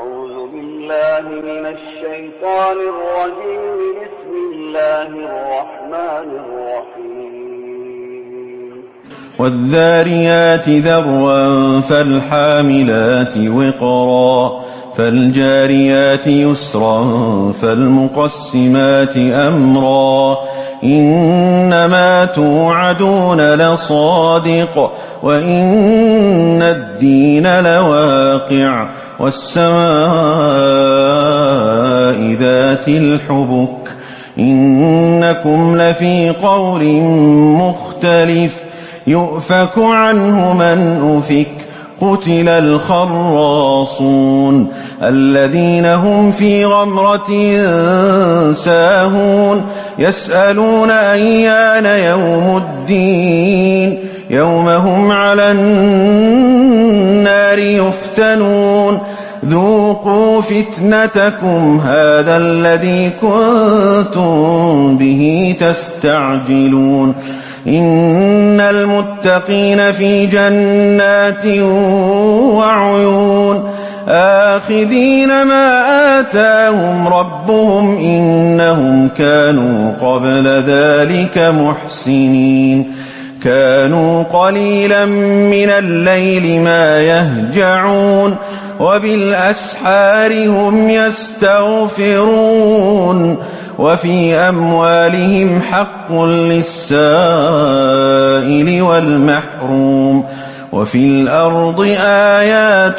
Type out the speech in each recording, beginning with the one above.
أعوذ بالله من الشيطان الرجيم. بسم الله الرحمن الرحيم. والذاريات ذروا فالحاملات وقرا فالجاريات يسرا فالمقسمات أمرا إنما توعدون لصادق وإن الدين لواقع والسماء ذات الحبك إنكم لفي قول مختلف يؤفك عنه من أفك قتل الخراصون الذين هم في غمرة ساهون يسألون أيان يوم الدين يوم هم على النار يفتنون ذوقوا فتنتكم هذا الذي كنتم به تستعجلون إن المتقين في جنات وعيون آخذين ما آتاهم ربهم إنهم كانوا قبل ذلك محسنين كانوا قليلا من الليل ما يهجعون وبالأسحار هم يستغفرون وفي أموالهم حق للسائل والمحروم وفي الأرض آيات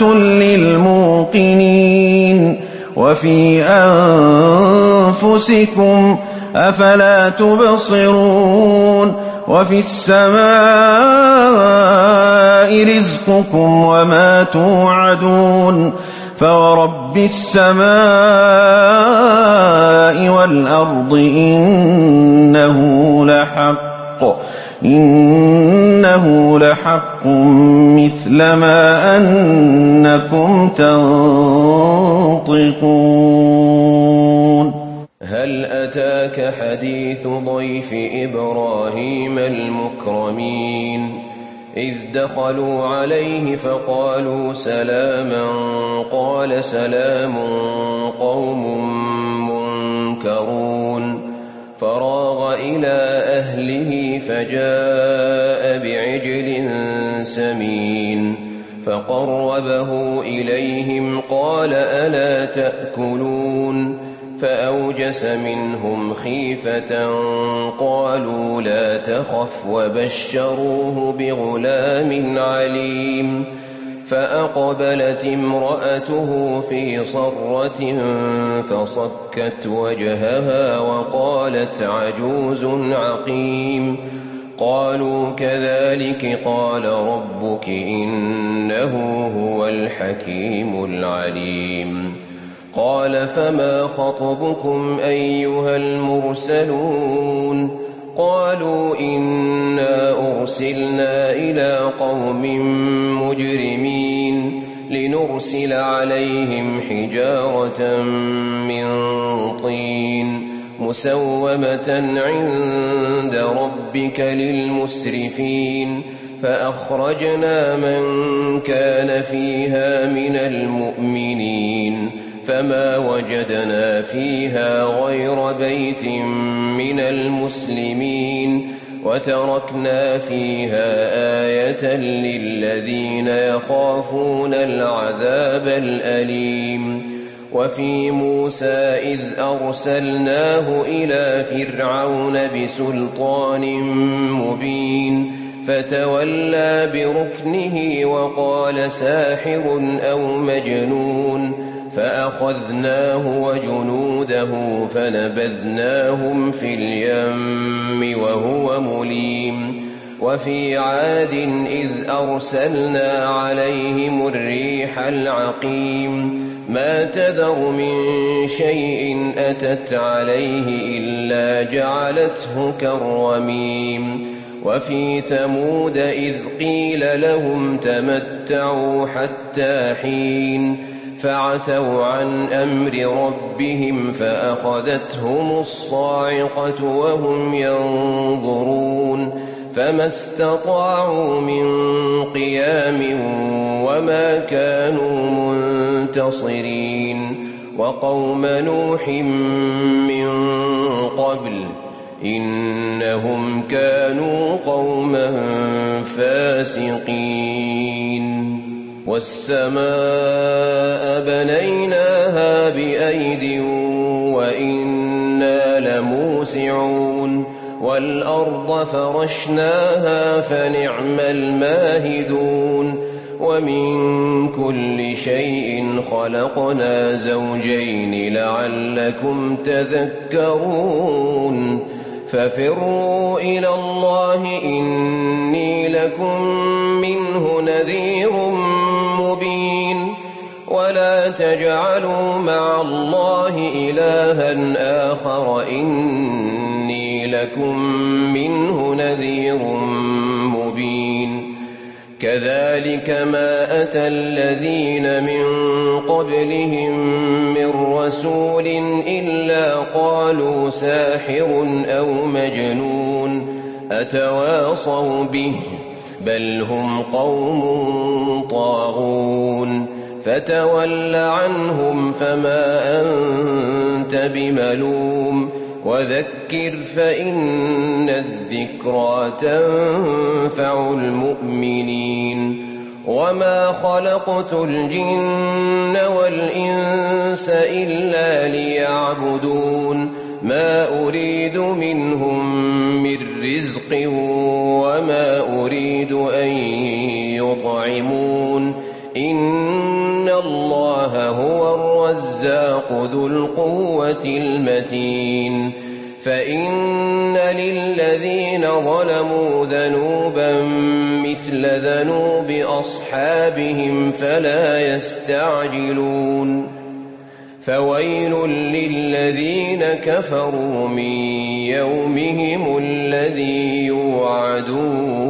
للموقنين وفي أنفسكم أفلا تبصرون وفي السماء رزقكم وما توعدون فورب السماء والأرض إنه لحق مثل ما أنكم تنطقون. هل أتاك حديث ضيف إبراهيم المكرمين إذ دخلوا عليه فقالوا سلاما قال سلام قوم منكرون فراغ إلى أهله فجاء بعجل سمين فقربه إليهم قال ألا تأكلون فأوجس منهم خيفة قالوا لا تخف وبشروه بغلام عليم فأقبلت امرأته في صرة فصكت وجهها وقالت عجوز عقيم قالوا كذلك قال ربك إنه هو الحكيم العليم قال فما خطبكم أيها المرسلون قالوا إنا أرسلنا إلى قوم مجرمين لنرسل عليهم حجارة من طين مسومة عند ربك للمسرفين فأخرجنا من كان فيها من المؤمنين فما وجدنا فيها غير بيت من المسلمين وتركنا فيها آية للذين يخافون العذاب الأليم وفي موسى إذ أرسلناه إلى فرعون بسلطان مبين فتولى بركنه وقال ساحر أو مجنون فأخذناه وجنوده فنبذناهم في اليم وهو مليم وفي عاد إذ أرسلنا عليهم الريح العقيم ما تذر من شيء أتت عليه إلا جعلته كالرميم وفي ثمود إذ قيل لهم تمتعوا حتى حين فعتوا عن أمر ربهم فأخذتهم الصاعقة وهم ينظرون فما استطاعوا من قيام وما كانوا منتصرين وقوم نوح من قبل إنهم كانوا قوما فاسقين والسماء بنيناها بأيد وإنا لموسعون والأرض فرشناها فنعم الماهدون ومن كل شيء خلقنا زوجين لعلكم تذكرون ففروا إلى الله إني لكم منه نذير مبين ولا تجعلوا مع الله إلها آخر إني لكم منه نذير مبين كذلك ما أتى الذين من قبلهم من رسول إلا قالوا ساحر أو مجنون أتواصوا به بل هم قوم طاغون فتول عنهم فما أنت بملوم وذكر فإن الذكرى تنفع المؤمنين وما خلقت الجن والإنس إلا ليعبدون ما أريد منهم من رزق وما أريد أن يطعمون إن الله هو الرزاق ذو القوة المتين فإن للذين ظلموا ذنوبا مثل ذنوب أصحابهم فلا يستعجلون فويل للذين كفروا من يومهم الذي يوعدون